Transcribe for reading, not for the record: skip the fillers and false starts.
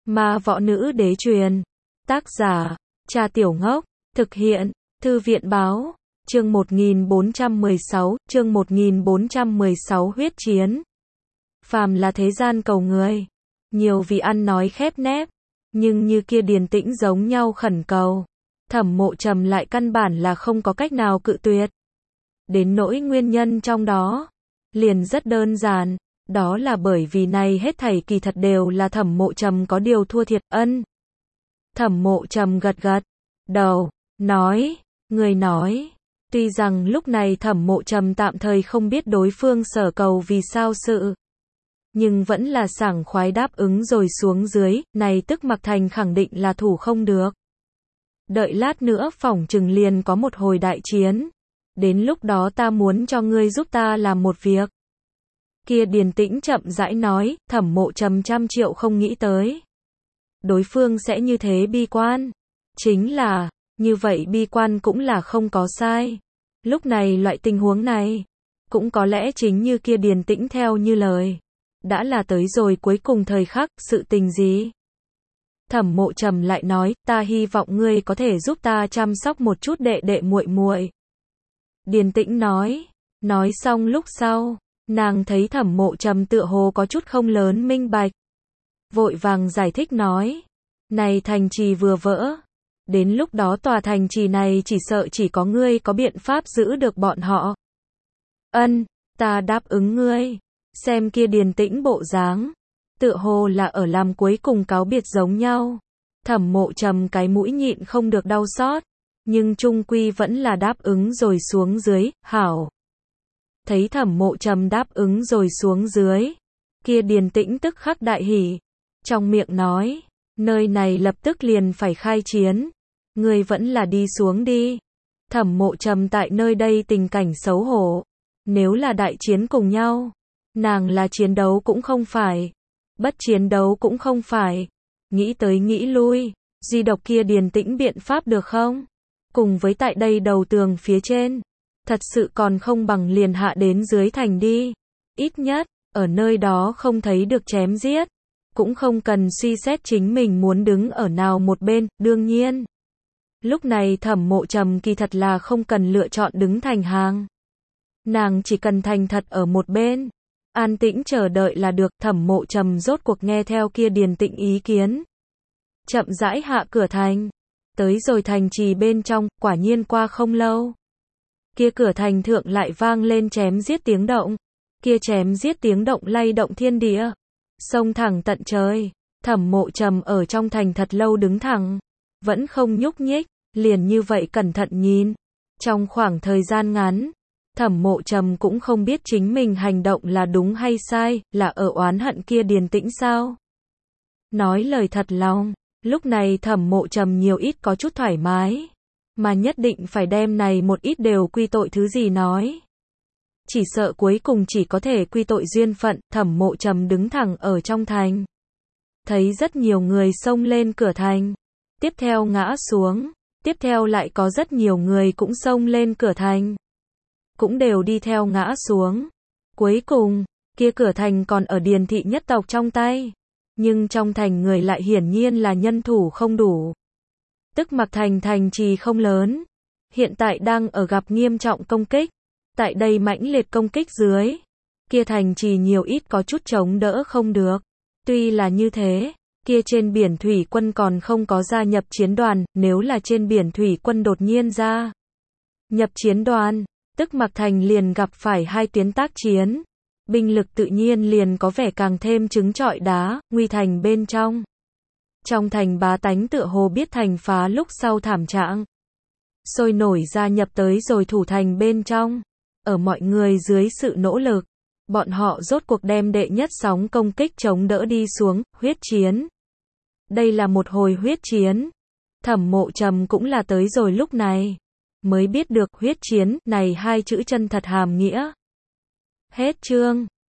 Ma Võ Nữ Đế truyền. Tác giả, Cha Tiểu Ngốc. Thực hiện, Thư viện báo. Chương 1416, huyết chiến. Phàm là thế gian cầu người, nhiều vì ăn nói khép nép, nhưng như kia Điền Tĩnh giống nhau khẩn cầu, Thẩm Mộ Trầm lại căn bản là không có cách nào cự tuyệt. Đến nỗi nguyên nhân trong đó, liền rất đơn giản, đó là bởi vì này hết thảy kỳ thật đều là Thẩm Mộ Trầm có điều thua thiệt. Thẩm Mộ Trầm gật gật đầu, nói, người nói. Tuy rằng lúc này Thẩm Mộ Trầm tạm thời không biết đối phương sở cầu vì sao sự, nhưng vẫn là sảng khoái đáp ứng rồi xuống dưới, này tức Mặc Thành khẳng định là thủ không được. Đợi lát nữa phỏng chừng liền có một hồi đại chiến, đến lúc đó ta muốn cho ngươi giúp ta làm một việc. Kia Điền Tĩnh chậm rãi nói, Thẩm Mộ Trầm trăm triệu không nghĩ tới đối phương sẽ như thế bi quan. Chính là, như vậy bi quan cũng là không có sai. Lúc này loại tình huống này, cũng có lẽ chính như kia Điền Tĩnh theo như lời, đã là tới rồi cuối cùng thời khắc, sự tình gì? Thẩm Mộ Trầm lại nói, ta hy vọng ngươi có thể giúp ta chăm sóc một chút đệ đệ muội muội. Điền Tĩnh nói xong lúc sau, nàng thấy Thẩm Mộ Trầm tựa hồ có chút không lớn minh bạch, vội vàng giải thích nói, này thành trì vừa vỡ, đến lúc đó tòa thành trì này chỉ sợ chỉ có ngươi có biện pháp giữ được bọn họ. Ta đáp ứng ngươi. Xem kia Điền Tĩnh bộ dáng, tựa hồ là ở làm cuối cùng cáo biệt giống nhau. Thẩm Mộ Trầm cái mũi nhịn không được đau xót, nhưng chung quy vẫn là đáp ứng rồi xuống dưới, hảo. Thấy Thẩm Mộ Trầm đáp ứng rồi xuống dưới, kia Điền Tĩnh tức khắc đại hỉ, trong miệng nói, nơi này lập tức liền phải khai chiến, ngươi vẫn là đi xuống đi. Thẩm Mộ Trầm tại nơi đây tình cảnh xấu hổ, nếu là đại chiến cùng nhau, nàng là chiến đấu cũng không phải, bất chiến đấu cũng không phải. Nghĩ tới nghĩ lui, duy độc kia Điền Tĩnh biện pháp được không? Cùng với tại đây đầu tường phía trên, thật sự còn không bằng liền hạ đến dưới thành đi. Ít nhất, ở nơi đó không thấy được chém giết, cũng không cần suy xét chính mình muốn đứng ở nào một bên. Đương nhiên, lúc này Thẩm Mộ Trầm kỳ thật là không cần lựa chọn đứng thành hàng. Nàng chỉ cần thành thật ở một bên, an tĩnh chờ đợi là được. Thẩm Mộ Trầm rốt cuộc nghe theo kia Điền Tĩnh ý kiến, chậm rãi hạ cửa thành, tới rồi thành trì bên trong. Quả nhiên qua không lâu, kia cửa thành thượng lại vang lên chém giết tiếng động, kia chém giết tiếng động lay động thiên địa, xông thẳng tận trời. Thẩm Mộ Trầm ở trong thành thật lâu đứng thẳng, vẫn không nhúc nhích, liền như vậy cẩn thận nhìn. Trong khoảng thời gian ngắn, Thẩm Mộ Trầm cũng không biết chính mình hành động là đúng hay sai, là ở oán hận kia Điền Tĩnh sao? Nói lời thật lòng, lúc này Thẩm Mộ Trầm nhiều ít có chút thoải mái, mà nhất định phải đem này một ít đều quy tội thứ gì nói. Chỉ sợ cuối cùng chỉ có thể quy tội duyên phận. Thẩm Mộ Trầm đứng thẳng ở trong thành, thấy rất nhiều người xông lên cửa thành, tiếp theo ngã xuống, tiếp theo lại có rất nhiều người cũng xông lên cửa thành, cũng đều đi theo ngã xuống. Cuối cùng, kia cửa thành còn ở Điền thị nhất tộc trong tay, nhưng trong thành người lại hiển nhiên là nhân thủ không đủ. Tức Mặc Thành thành trì không lớn, hiện tại đang ở gặp nghiêm trọng công kích. Tại đây mãnh liệt công kích dưới, kia thành trì nhiều ít có chút chống đỡ không được. Tuy là như thế, kia trên biển thủy quân còn không có gia nhập chiến đoàn, nếu là trên biển thủy quân đột nhiên gia nhập chiến đoàn, tức Mặc Thành liền gặp phải hai tuyến tác chiến, binh lực tự nhiên liền có vẻ càng thêm trứng trọi đá. Nguy thành bên trong, trong thành bá tánh tựa hồ biết thành phá lúc sau thảm trạng, sôi nổi gia nhập tới rồi thủ thành bên trong. Ở mọi người dưới sự nỗ lực, bọn họ rốt cuộc đem đệ nhất sóng công kích chống đỡ đi xuống. Huyết chiến, đây là một hồi huyết chiến. Thẩm Mộ Trầm cũng là tới rồi lúc này mới biết được huyết chiến này hai chữ chân thật hàm nghĩa. Hết chương.